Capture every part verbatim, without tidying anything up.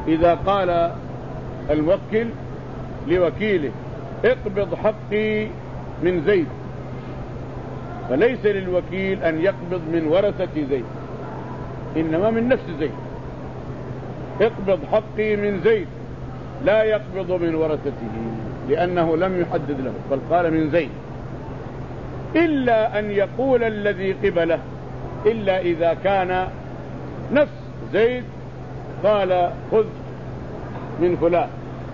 إذا قال الموكل لوكيله اقبض حقي من زيد، فليس للوكيل أن يقبض من ورثة زيد، إنما من نفس زيد. اقبض حقي من زيد، لا يقبض من ورثته لأنه لم يحدد له، بل قال من زيد، إلا أن يقول الذي قبله، إلا إذا كان نفس زيد قال خذ من فلان.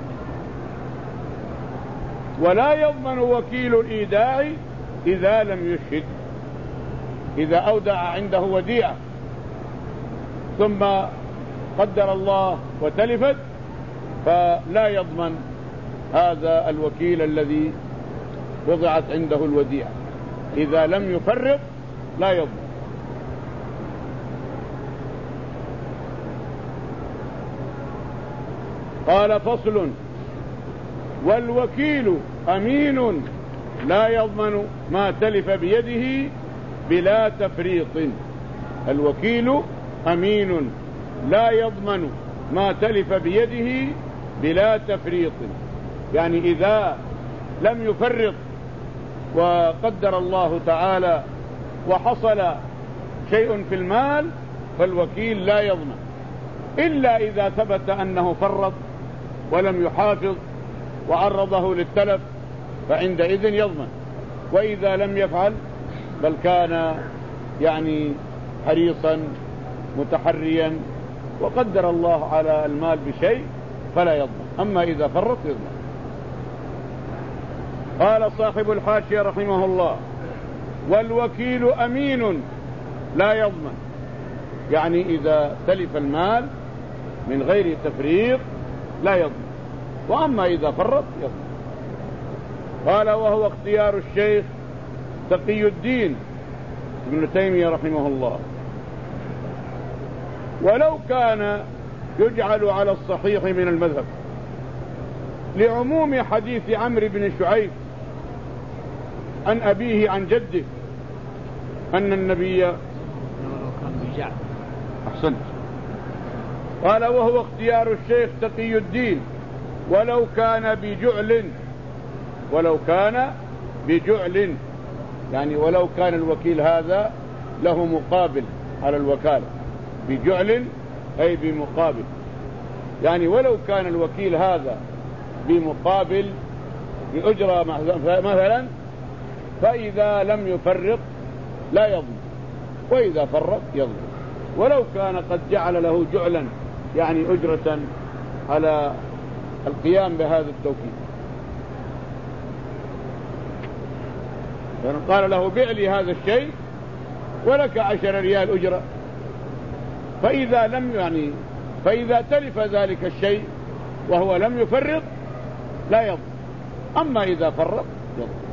ولا يضمن وكيل الإيداع إذا لم يشهد. إذا أودع عنده وديعة ثم قدر الله وتلفت فلا يضمن هذا الوكيل الذي وضعت عنده الوديعة، إذا لم يفرط لا يضمن. قال فصل: والوكيل أمين لا يضمن ما تلف بيده بلا تفريط. الوكيل أمين لا يضمن ما تلف بيده بلا تفريط، يعني إذا لم يفرط وقدر الله تعالى وحصل شيء في المال فالوكيل لا يضمن، إلا إذا ثبت أنه فرط ولم يحافظ وعرضه للتلف فعندئذ يضمن. وإذا لم يفعل بل كان يعني حريصا متحريا وقدر الله على المال بشيء فلا يضمن، أما إذا فرط يضمن. قال صاحب الحاشية رحمه الله: والوكيل أمين لا يضمن، يعني إذا تلف المال من غير تفريط لا يضمن، وأما إذا فرط يضمن. قال: وهو اختيار الشيخ تقي الدين ابن تيمية رحمه الله. ولو كان يجعل على الصحيح من المذهب لعموم حديث عمرو بن شعيب عن أبيه عن جده أن النبي أحسنت. قال: وهو اختيار الشيخ تقي الدين ولو كان بجعل، ولو كان بجعل، يعني ولو كان الوكيل هذا له مقابل على الوكالة، بجعل أي بمقابل، يعني ولو كان الوكيل هذا بمقابل بأجرة مثلا، فإذا لم يفرط لا يضمن، وإذا فرط يضمن. ولو كان قد جعل له جعلا يعني أجرة على القيام بهذا التوكيل، يعني قال له بيع لي هذا الشيء ولك عشر ريال أجرة، فإذا لم يعني فإذا تلف ذلك الشيء وهو لم يفرط لا يضمن، أما إذا فرط يضمن.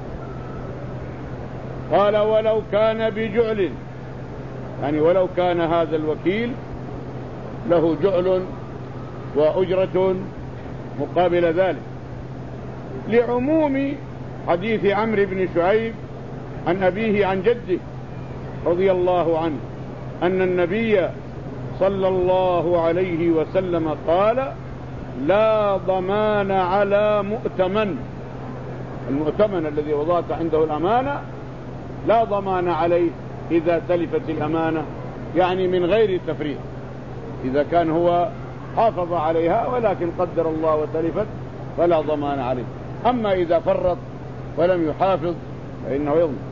قال: ولو كان بجعل، يعني ولو كان هذا الوكيل له جعل وأجرة مقابل ذلك، لعموم حديث عمرو بن شعيب عن أبيه عن جده رضي الله عنه أن النبي صلى الله عليه وسلم قال: لا ضمان على مؤتمن. المؤتمن الذي وضعت عنده الأمانة لا ضمان عليه إذا تلفت الأمانة، يعني من غير تفريط، إذا كان هو حافظ عليها ولكن قدر الله وتلفت فلا ضمان عليه، أما إذا فرط ولم يحافظ فإنه يضمن.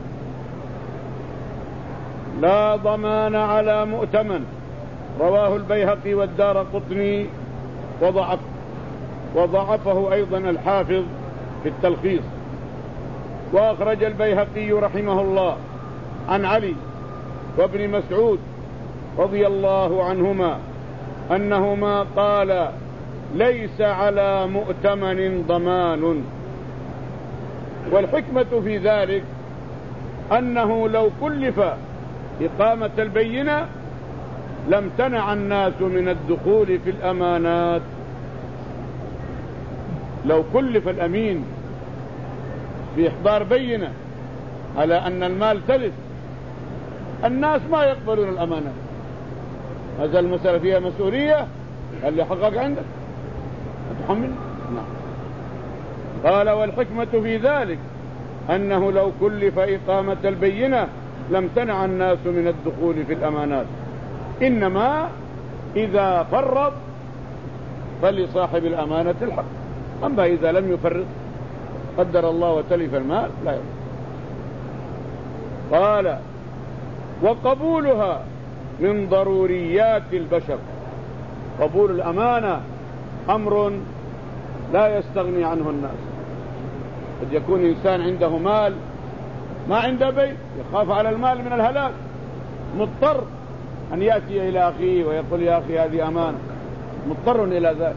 لا ضمان على مؤتمن، رواه البيهقي والدارقطني وضعف وضعفه أيضا الحافظ في التلخيص. وأخرج البيهقي رحمه الله عن علي وابن مسعود رضي الله عنهما أنهما قال: ليس على مؤتمن ضمان. والحكمة في ذلك أنه لو كلف إقامة البينة لم تنع الناس من الدخول في الأمانات. لو كلف الأمين بإحضار بينة على أن المال تلف الناس ما يقبلون الأمانات، هذا المسألة فيها مسؤولية اللي حقق عندك. أتحمل؟ نعم. قال والحكمة في ذلك أنه لو كلف إقامة البينة لم تنع الناس من الدخول في الأمانات، إنما إذا فرط فلصاحب الأمانة الحق، أما إذا لم يفرط قدر الله وتلف المال لا يفرط. قال وقبولها من ضروريات البشر. قبول الأمانة أمر لا يستغني عنه الناس. قد يكون إنسان عنده مال ما عنده بيت، يخاف على المال من الهلاك، مضطر أن يأتي إلى أخيه ويقول يا أخي هذه أمانة، مضطر إلى ذلك.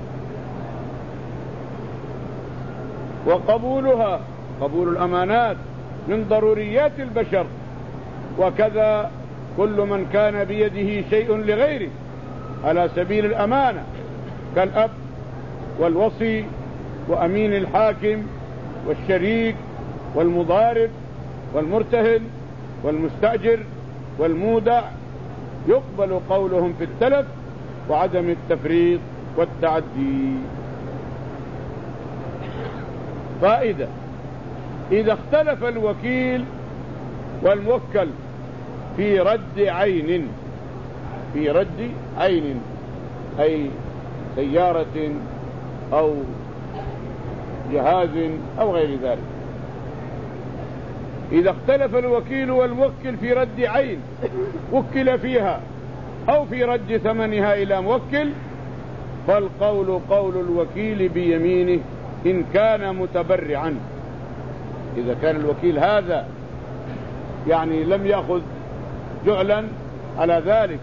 وقبولها قبول الأمانات من ضروريات البشر، وكذا كل من كان بيده شيء لغيره على سبيل الأمانة كالأب والوصي وأمين الحاكم والشريك والمضارب والمرتهن والمستأجر والمودع، يقبل قولهم في التلف وعدم التفريط والتعدي. فائدة: إذا اختلف الوكيل والموكل في رد عين في رد عين أي سيارة أو جهاز أو غير ذلك، إذا اختلف الوكيل والموكل في رد عين وكل فيها أو في رد ثمنها إلى موكل، فالقول قول الوكيل بيمينه إن كان متبرعا. إذا كان الوكيل هذا يعني لم يأخذ جعلا على ذلك،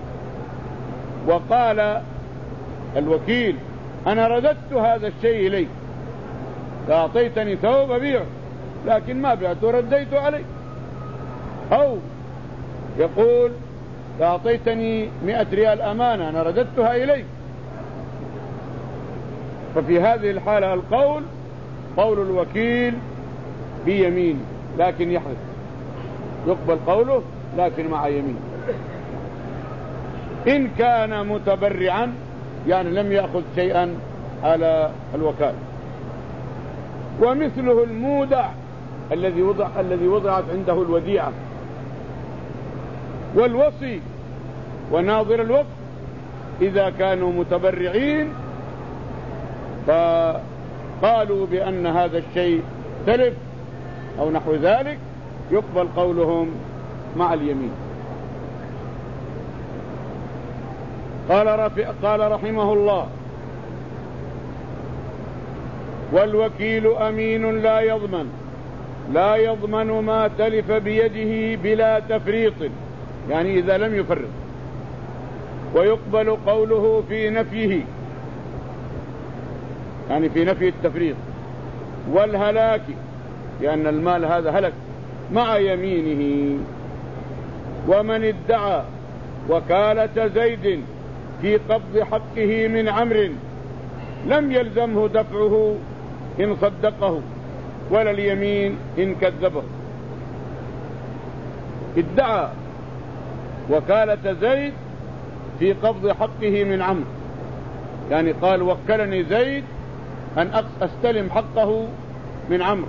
وقال الوكيل أنا رددت هذا الشيء إليك، فأعطيتني ثوب أبيعه لكن ما بعته رديت عليه، أو يقول فأعطيتني مئة ريال أمانة أنا رددتها إليك، ففي هذه الحالة القول قول الوكيل بيمين لكن يحلف، يقبل قوله لكن مع يمين. إن كان متبرعا يعني لم يأخذ شيئا على الوكالة. ومثله المودع الذي وضع الذي وضعت عنده الوديعة، والوصي وناظر الوقف إذا كانوا متبرعين فقالوا بأن هذا الشيء تلف أو نحو ذلك، يقبل قولهم مع اليمين. قال رفع قال رحمه الله: والوكيل أمين لا يضمن لا يضمن ما تلف بيده بلا تفريط، يعني إذا لم يفرط، ويقبل قوله في نفيه، يعني في نفي التفريط والهلاك، لأن المال هذا هلك مع يمينه. ومن ادعى وكالة زيد في قبض حقه من عمرو لم يلزمه دفعه إن صدقه ولا اليمين إن كذبه. ادعى وكالة زيد في قبض حقه من عمرو، يعني قال وكلني زيد أن أستلم حقه من عمرو،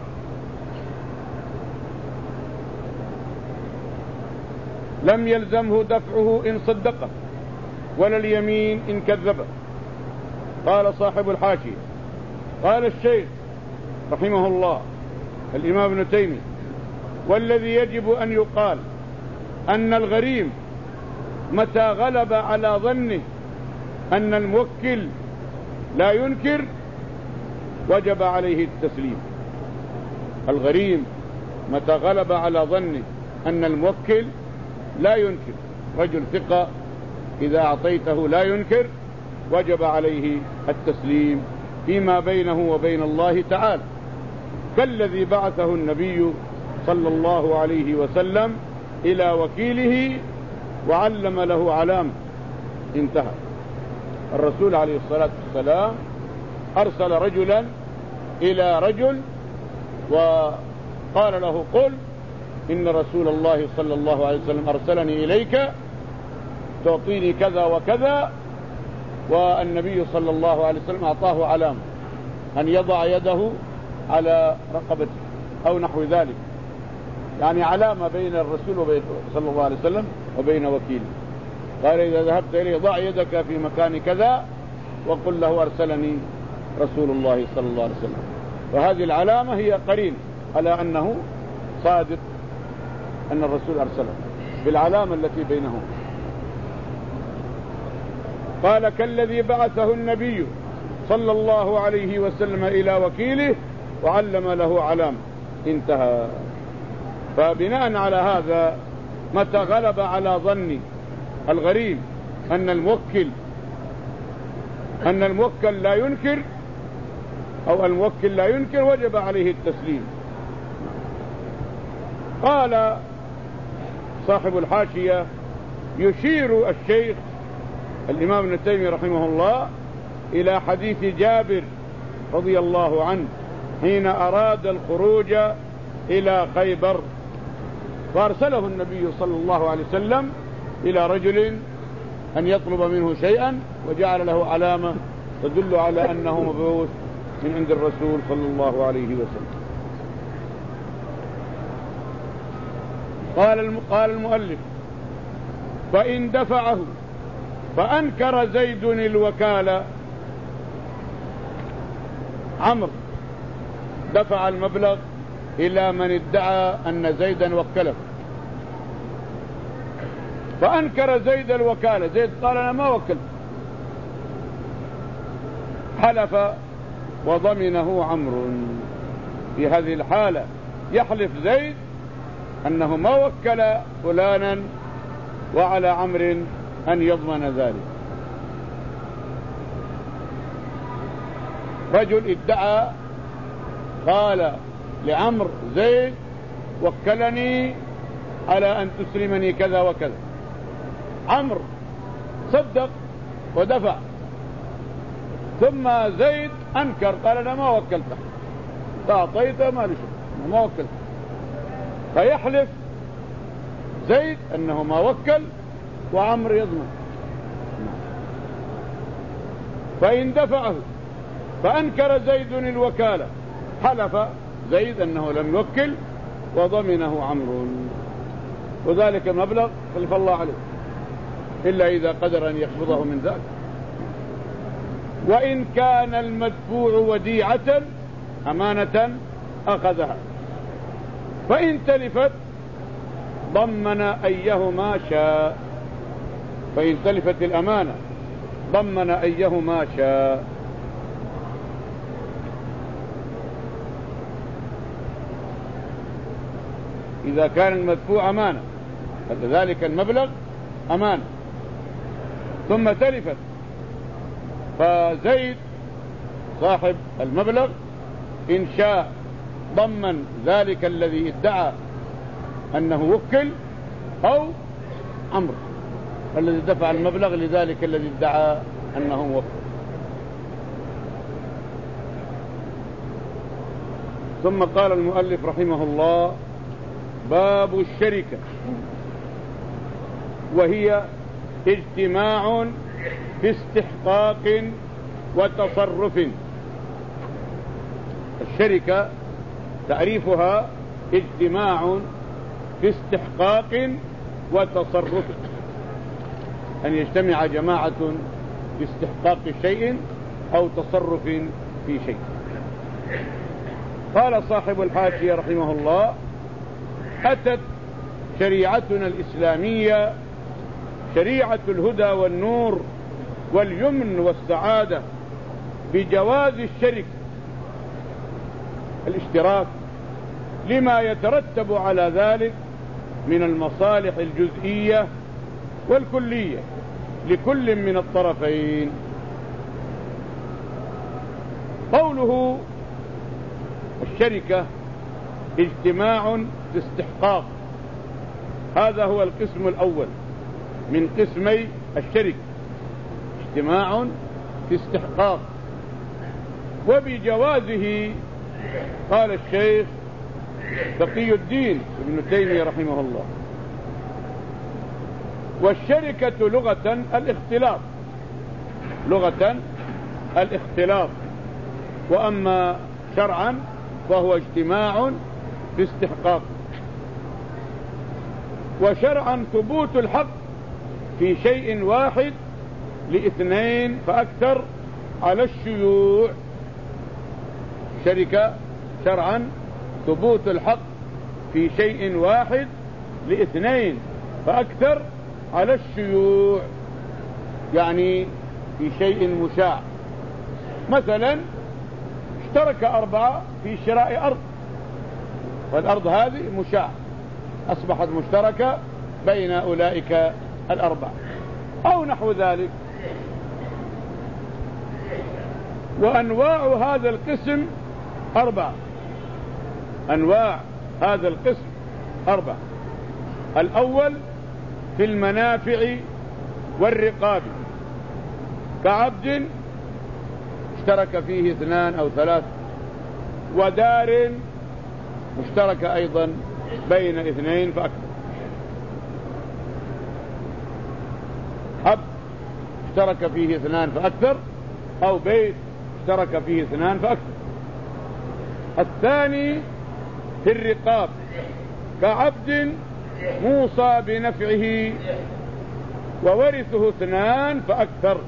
لم يلزمه دفعه إن صدقه ولا اليمين إن كذبه. قال صاحب الحاشية: قال الشيخ رحمه الله الإمام ابن تيمية: والذي يجب أن يقال أن الغريم متى غلب على ظنه أن الموكل لا ينكر وجب عليه التسليم. الغريم متى غلب على ظنه أن الموكل لا ينكر، رجل ثقة إذا أعطيته لا ينكر، وجب عليه التسليم فيما بينه وبين الله تعالى، كالذي بعثه النبي صلى الله عليه وسلم إلى وكيله وعلم له علامة. انتهى. الرسول عليه الصلاة والسلام أرسل رجلا إلى رجل وقال له: قل إن رسول الله صلى الله عليه وسلم أرسلني إليك تعطيني كذا وكذا والنبي صلى الله عليه وسلم أعطاه علامة أن يضع يده على رقبته أو نحو ذلك، يعني علامة بين الرسول وبين صلى الله عليه وسلم وبين وكيله. قال إذا ذهبت إليه ضع يدك في مكان كذا وقل له أرسلني رسول الله صلى الله عليه وسلم. وهذه العلامة هي قرين على أنه صادق أن الرسول أرسله بالعلامة التي بينهم. قال كالذي بعثه النبي صلى الله عليه وسلم إلى وكيله وعلم له علامة، انتهى. فبناء على هذا متى غلب على ظن الغريب أن الموكل أن الموكل لا ينكر أو الموكل لا ينكر وجب عليه التسليم. قال صاحب الحاشية يشير الشيخ الإمام ابن تيمية رحمه الله إلى حديث جابر رضي الله عنه حين أراد الخروج إلى خيبر، فأرسله النبي صلى الله عليه وسلم إلى رجل أن يطلب منه شيئا وجعل له علامة تدل على أنه مبعوث من عند الرسول صلى الله عليه وسلم. قال قال المؤلف فإن دفعه فأنكر زيد الوكالة، عمرو دفع المبلغ إلى من ادعى أن زيدا وكله، فأنكر زيد الوكالة، زيد قال أنا ما وكلت، حلف وضمنه عمرو. في هذه الحالة يحلف زيد أنه ما وكل فلانا وعلى عمرو أن يضمن ذلك. رجل ادعى قال لعمرو زيد وكلني على أن تسلمني كذا وكذا، عمرو صدق ودفع، ثم زيد أنكر قال أنا ما وكلته، أعطيته ما لشيء ما وكلته، فيحلف زيد أنه ما وكل وعمرو يضمن. فإن دفعه فأنكر زيد الوكالة، حلف زيد أنه لم يوكل وضمنه عمرو، وذلك مبلغ خلف الله عليه إلا إذا قدر أن يقبضه من ذلك. وإن كان المدفوع وديعة أمانة أخذها، فإن تلفت ضمن أيهما شاء، فإن تلفت الأمانة ضمن أيهما شاء. إذا كان المدفوع أمانة فذلك المبلغ أمانة ثم تلفت، فزيد صاحب المبلغ إن شاء ضمن ذلك الذي ادعى أنه وكل، أو عمرو الذي دفع المبلغ لذلك الذي ادعى أنه وكل. ثم قال المؤلف رحمه الله باب الشركة، وهي اجتماع في استحقاق وتصرف. الشركة تعريفها اجتماع في استحقاق وتصرف، أن يجتمع جماعة في استحقاق شيء أو تصرف في شيء. قال صاحب الحاشية رحمه الله أتت شريعتنا الإسلامية شريعة الهدى والنور واليمن والسعادة بجواز الشرك الاشتراك لما يترتب على ذلك من المصالح الجزئية والكلية لكل من الطرفين. قوله الشركة اجتماع في استحقاق، هذا هو القسم الأول من قسمي الشرك، اجتماع في استحقاق. وبجوازه قال الشيخ تقي الدين ابن تيمية رحمه الله: والشركة لغة الاختلاط، لغة الاختلاط، وأما شرعا فهو اجتماع باستحقاق. وشرعا ثبوت الحق في شيء واحد لاثنين فأكثر على الشيوع. شركة شرعا ثبوت الحق في شيء واحد لاثنين فأكثر على الشيوع، يعني في شيء مشاع. مثلا اشترك أربعة في شراء أرض، والأرض هذه مشاع، أصبحت مشتركة بين أولئك الأربعة أو نحو ذلك. وأنواع هذا القسم أربعة. أنواع هذا القسم أربعة. الأول في المنافع والرقاب، كعبد اشترك فيه اثنان أو ثلاث، ودار مشترك أيضا بين اثنين فأكثر. عبد اشترك فيه اثنان فأكثر، أو بيت اشترك فيه اثنان فأكثر. الثاني في الرقاب، كعبد موصى بنفعه وورثه اثنان فأكثر.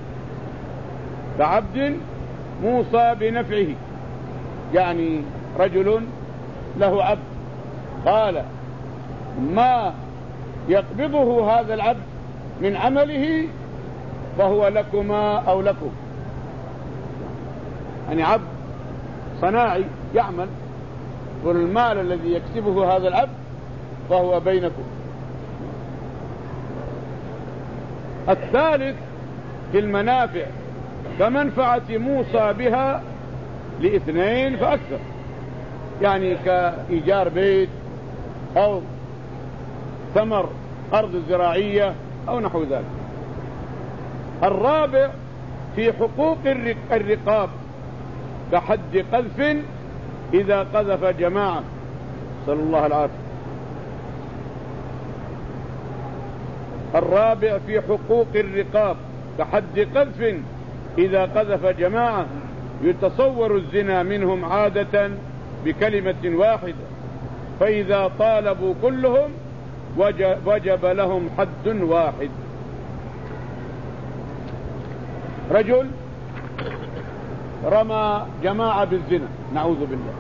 كعبد موصى بنفعه، يعني رجل له عبد قال ما يقبضه هذا العبد من عمله فهو لكما أو لكم، يعني عبد صناعي يعمل، والمال الذي يكسبه هذا العبد فهو بينكم. الثالث في المنافع، كمنفعة موصى بها لاثنين فأكثر، يعني كإيجار بيت أو ثمر أرض زراعية أو نحو ذلك. الرابع في حقوق الرقاب، كحد قذف إذا قذف جماعة، صلى الله العافية. الرابع في حقوق الرقاب كحد قذف إذا قذف جماعة يتصور الزنا منهم عادة بكلمة واحدة، فإذا طالبوا كلهم وجب لهم حد واحد. رجل رمى جماعة بالزنا، نعوذ بالله،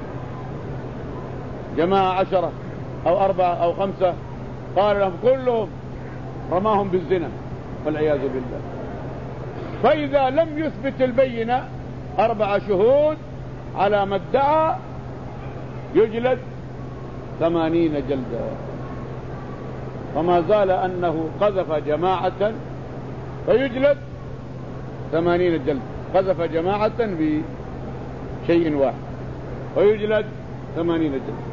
جماعة عشرة أو أربعة أو خمسة، قال لهم كلهم، رماهم بالزنا والعياذ بالله. فإذا لم يثبت البينة أربع شهود على ما ادعى يجلد ثمانين جلدة، وما زال أنه قذف جماعة فيجلد ثمانين جلدة. قذف جماعة بشيء واحد ويجلد ثمانين جلدة.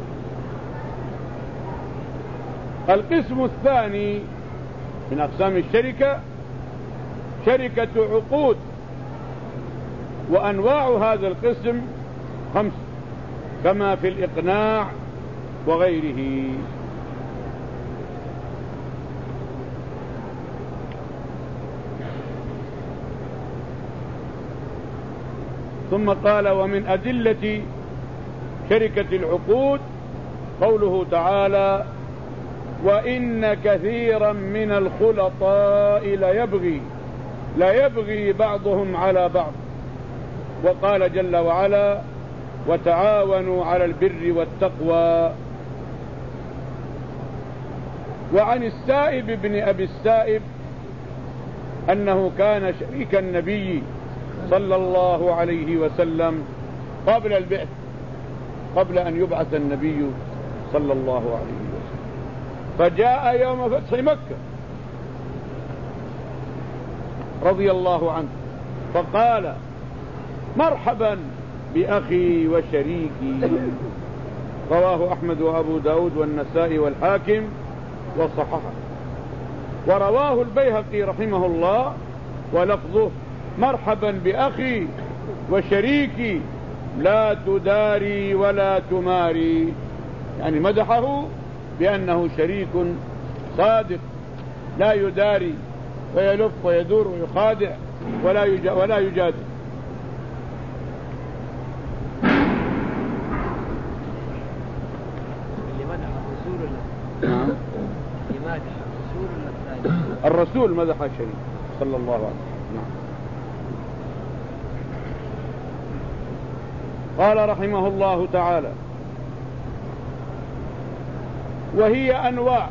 القسم الثاني من أقسام الشركة شركة عقود، وأنواع هذا القسم خمس كما في الإقناع وغيره. ثم قال ومن أدلة شركة العقود قوله تعالى وإن كثيرا من الخلطاء ليبغي ليبغي بعضهم على بعض، وقال جل وعلا وتعاونوا على البر والتقوى. وعن السائب بن أبي السائب أنه كان شريك النبي صلى الله عليه وسلم قبل البعث، قبل أن يبعث النبي صلى الله عليه وسلم، فجاء يوم فتح مكة رضي الله عنه فقال مرحبا بأخي وشريكي. رواه أحمد وأبو داود والنسائي والحاكم وصححه. ورواه البيهقي رحمه الله ولفظه مرحبا بأخي وشريكي لا تداري ولا تماري، يعني مدحه بأنه شريك صادق لا يداري ويلف ويدور ويخادع ولا ولا يجادل. نعم. الرسول مدح الشريك صلى الله عليه وسلم. نعم. قال رحمه الله تعالى: وهي أنواع.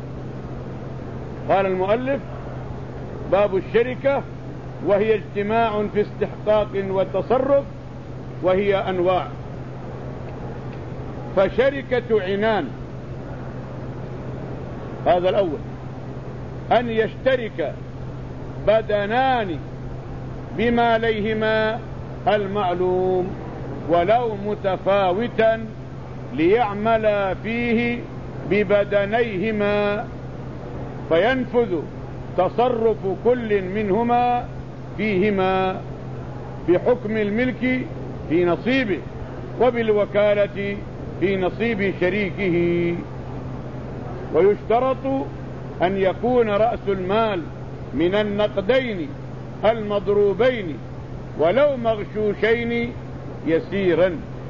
قال المؤلف: باب الشركة وهي اجتماع في استحقاق وتصرف، وهي أنواع. فشركة عنان، هذا الأول، أن يشترك بدنان بماليهما المعلوم ولو متفاوتا ليعملا فيه ببدنيهما، فينفذ تصرف كل منهما فيهما بحكم الملك في نصيبه، وبالوكالة في نصيب شريكه. ويشترط أن يكون رأس المال من النقدين المضروبين ولو مغشوشين يسيرا،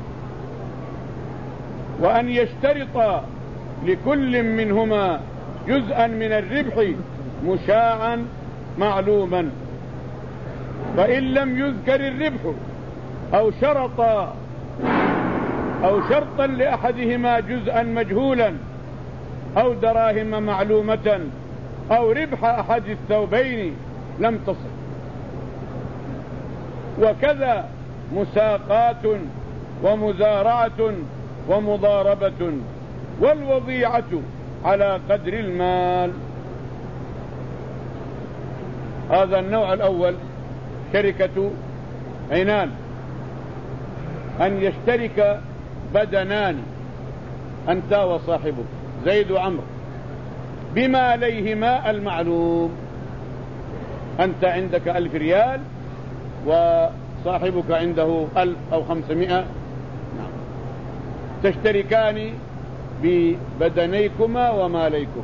وأن يشترط لكل منهما جزءا من الربح مشاعا معلوما. فإن لم يذكر الربح أو شرط أو شرطا لأحدهما جزءا مجهولا أو دراهم معلومة أو ربح أحد الثوبين لم تصح. وكذا مساقات ومزارعة ومضاربة والوضيعة على قدر المال. هذا النوع الأول، شركة عنان، أن يشترك بدنان أنت وصاحبك زيد وعمر بماليهما المعلوم. أنت عندك ألف ريال وصاحبك عنده ألف أو خمسمائة، نعم. تشتركان ببدنيكما وماليكم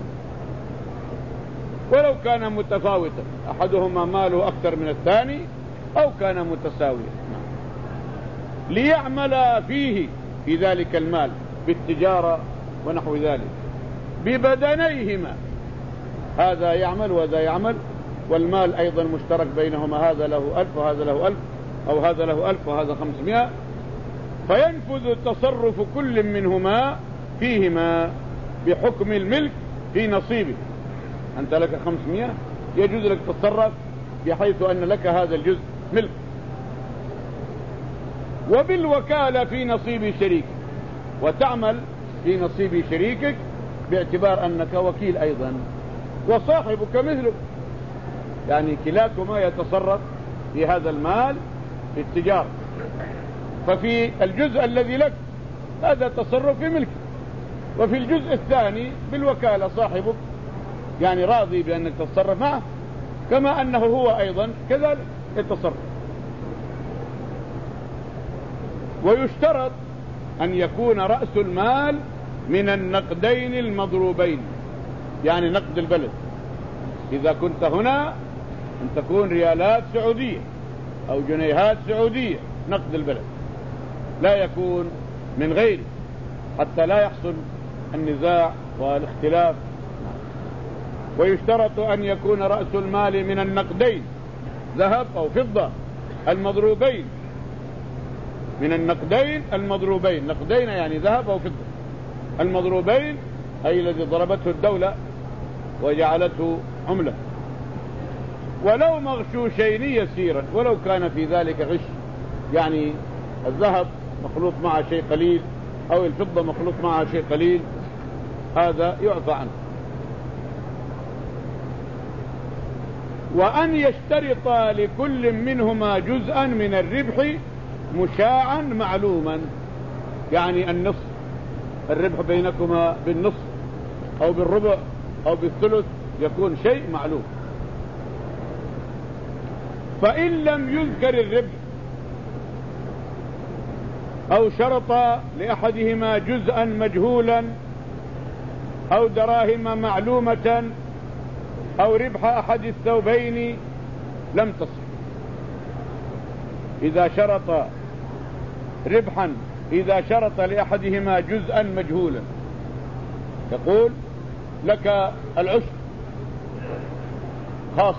ولو كان متفاوتا، أحدهما ماله أكثر من الثاني أو كان متساويا، نعم. ليعمل فيه في ذلك المال بالتجارة ونحو ذلك ببدنيهما، هذا يعمل وهذا يعمل، والمال أيضا مشترك بينهما، هذا له ألف وهذا له ألف، أو هذا له ألف وهذا خمسمائة، فينفذ تصرف كل منهما فيهما بحكم الملك في نصيبه. أنت لك خمسمائة، يجوز لك تتصرف بحيث أن لك هذا الجزء ملك. وبالوكالة في نصيب شريك، وتعمل في نصيب شريكك باعتبار أنك وكيل أيضا، وصاحبك مثلك، يعني كلاكما يتصرف في هذا المال في التجارة. ففي الجزء الذي لك هذا تصرف في ملك، وفي الجزء الثاني بالوكالة صاحبك يعني راضي بأنك تتصرف معه، كما أنه هو أيضا كذلك يتصرف. ويشترط أن يكون رأس المال من النقدين المضروبين، يعني نقد البلد. إذا كنت هنا أن تكون ريالات سعودية أو جنيهات سعودية نقد البلد، لا يكون من غيره حتى لا يحصل النزاع والاختلاف. ويشترط أن يكون رأس المال من النقدين ذهب أو فضة المضروبين، من النقدين المضروبين، نقدين يعني ذهب أو فضة، المضروبين أي الذي ضربته الدولة وجعلته عملة، ولو مغشوشين يسيرا، ولو كان في ذلك غش، يعني الذهب مخلوط معه شيء قليل أو الفضة مخلوط معها شيء قليل، هذا يعفى عنه. وأن يشترط لكل منهما جزءا من الربح مشاعا معلوما، يعني النصف، الربح بينكما بالنصف أو بالربع أو بالثلث يكون شيء معلوم. فإن لم يذكر الربح أو شرط لأحدهما جزءا مجهولا أو دراهم معلومة أو ربح أحد الثوبين لم تصح. إذا شرط ربحا إذا شرط لأحدهما جزءا مجهولا، يقول لك العشر خاص،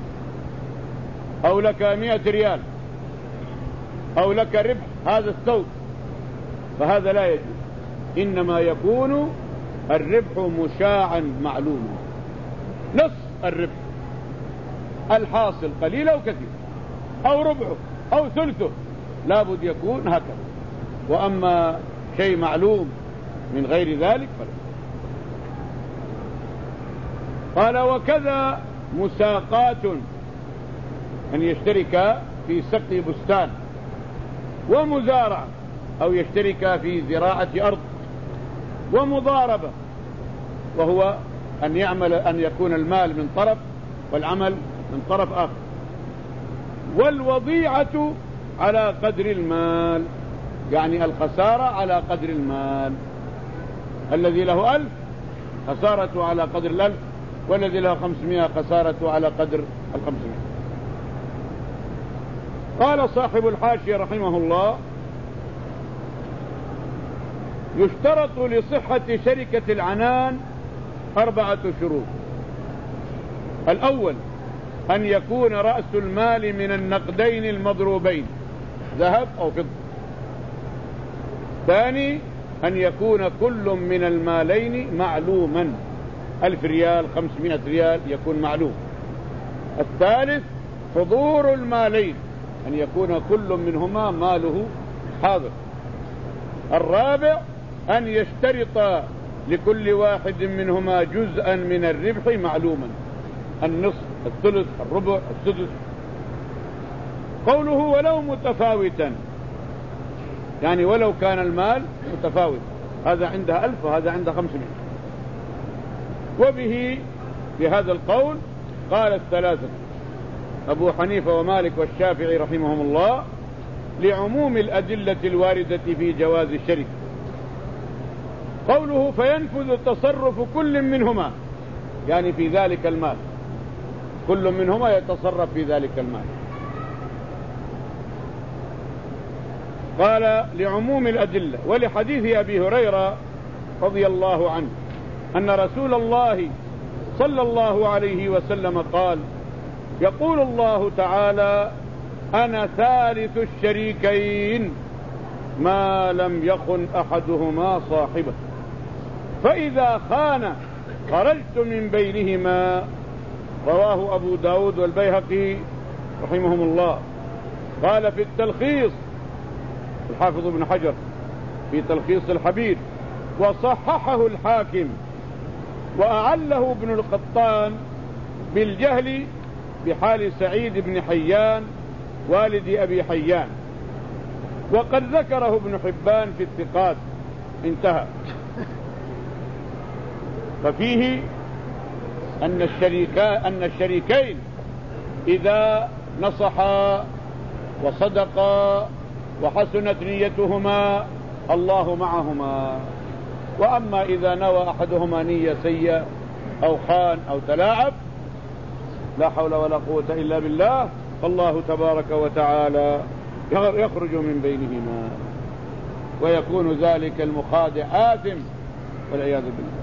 أو لك مئة ريال، أو لك ربح هذا الثوب، فهذا لا يجوز. إنما يكون الربح مشاعا معلوما، نصف الربح الحاصل قليل أو كثير، أو ربعه أو ثلثه، لابد يكون هكذا. وأما شيء معلوم من غير ذلك فلا. قال وكذا مساقات، أن يشترك في سقي بستان، ومزارعة أو يشترك في زراعة أرض، ومضاربة وهو أن يعمل أن يكون المال من طرف والعمل من طرف آخر، والوضيعة على قدر المال، يعني الخسارة على قدر المال. الذي له ألف خسارته على قدر الألف، والذي له خمسمائة خسارته على قدر الخمسمائة. قال صاحب الحاشية رحمه الله: يشترط لصحة شركة العنان أربعة شروط. الأول أن يكون رأس المال من النقدين المضروبين، ذهب أو فضة. الثاني أن يكون كل من المالين معلوما، ألف ريال خمسمائة ريال يكون معلوم. الثالث حضور المالين، أن يكون كل منهما ماله حاضر. الرابع أن يشترط لكل واحد منهما جزءا من الربح معلوما، النصف، الثلث، الربع، السدس. قوله ولو متفاوتا، يعني ولو كان المال متفاوت، هذا عنده ألف وهذا عنده خمسمائة. وبه بهذا القول قال الثلاثة أبو حنيفة ومالك والشافعي رحمهم الله، لعموم الأدلة الواردة في جواز الشرك. قوله فينفذ تصرف كل منهما، يعني في ذلك المال، كل منهما يتصرف في ذلك المال. قال لعموم الأدلة، ولحديث أبي هريرة رضي الله عنه أن رسول الله صلى الله عليه وسلم قال: يقول الله تعالى: أنا ثالث الشريكين ما لم يخن أحدهما صاحبه، فإذا خان خرجت من بينهما. رواه أبو داود والبيهقي رحمهم الله. قال في التلخيص الحافظ ابن حجر في تلخيص الحبير، وصححه الحاكم، وأعله ابن القطان بالجهل بحال سعيد بن حيان والد أبي حيان، وقد ذكره ابن حبان في الثقات. انتهى. ففيه أن الشريكا أن الشريكين إذا نصحا وصدقا وحسنت نيتهما الله معهما. وأما إذا نوى أحدهما نية سيئة أو خان أو تلاعب، لا حول ولا قوة إلا بالله، فالله تبارك وتعالى يخرج من بينهما، ويكون ذلك المخادع آثم والعياذ بالله.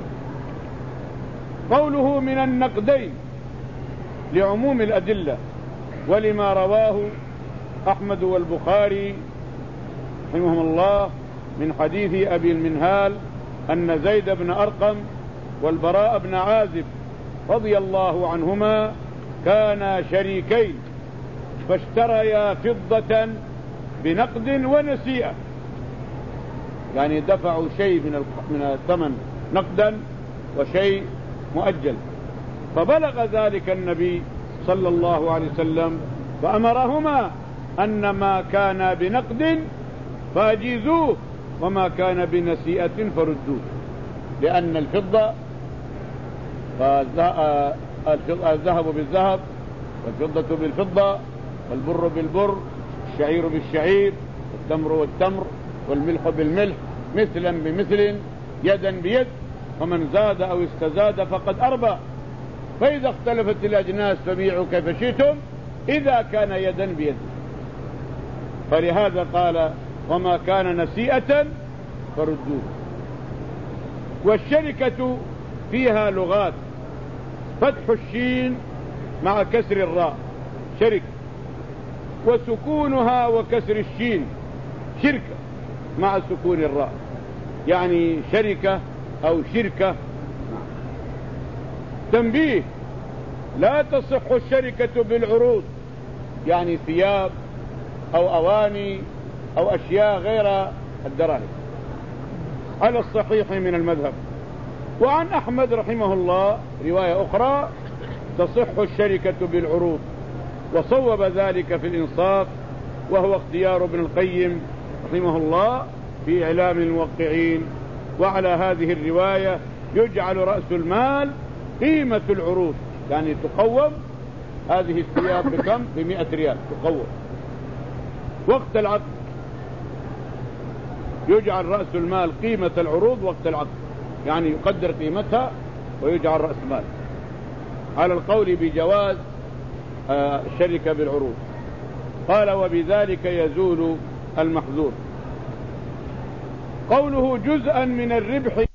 قوله من النقدين لعموم الأدلة، ولما رواه أحمد والبخاري رحمهم الله من حديث أبي المنهال أن زيد بن أرقم والبراء بن عازب رضي الله عنهما كانا شريكين، فاشتريا فضة بنقد ونسيئة، يعني دفعوا شيء من الثمن نقدا وشيء مؤجل. فبلغ ذلك النبي صلى الله عليه وسلم فأمرهما أن ما كان بنقد فأجيزوه، وما كان بنسيئة فردوه، لأن الفضة الذهب بالذهب، والفضة بالفضة، والبر بالبر، الشعير بالشعير، والتمر والتمر، والملح بالملح، مثلا بمثل، يدا بيد، ومن زاد أو استزاد فقد أربى. فإذا اختلفت الأجناس فبيعوا كيف شئتم إذا كان يدا بيد. فلهذا قال وما كان نسيئة فردوه. والشركة فيها لغات، فتح الشين مع كسر الراء شركة، وسكونها وكسر الشين شركة مع سكون الراء، يعني شركة أو شركة. تنبيه: لا تصح الشركة بالعروض، يعني ثياب أو أواني أو أشياء غير الدراهم، على الصحيح من المذهب. وعن أحمد رحمه الله رواية أخرى تصح الشركة بالعروض، وصوب ذلك في الإنصاف، وهو اختيار ابن القيم رحمه الله في إعلام الموقعين. وعلى هذه الرواية يجعل رأس المال قيمة العروض، يعني تقوم هذه الثياب بكم؟ بمئة ريال تقوم. وقت العقد يجعل رأس المال قيمة العروض وقت العقد، يعني يقدر قيمتها ويجعل رأس مال، على القول بجواز الشركة بالعروض. قال وبذلك يزول المحذور. قوله جزءا من الربح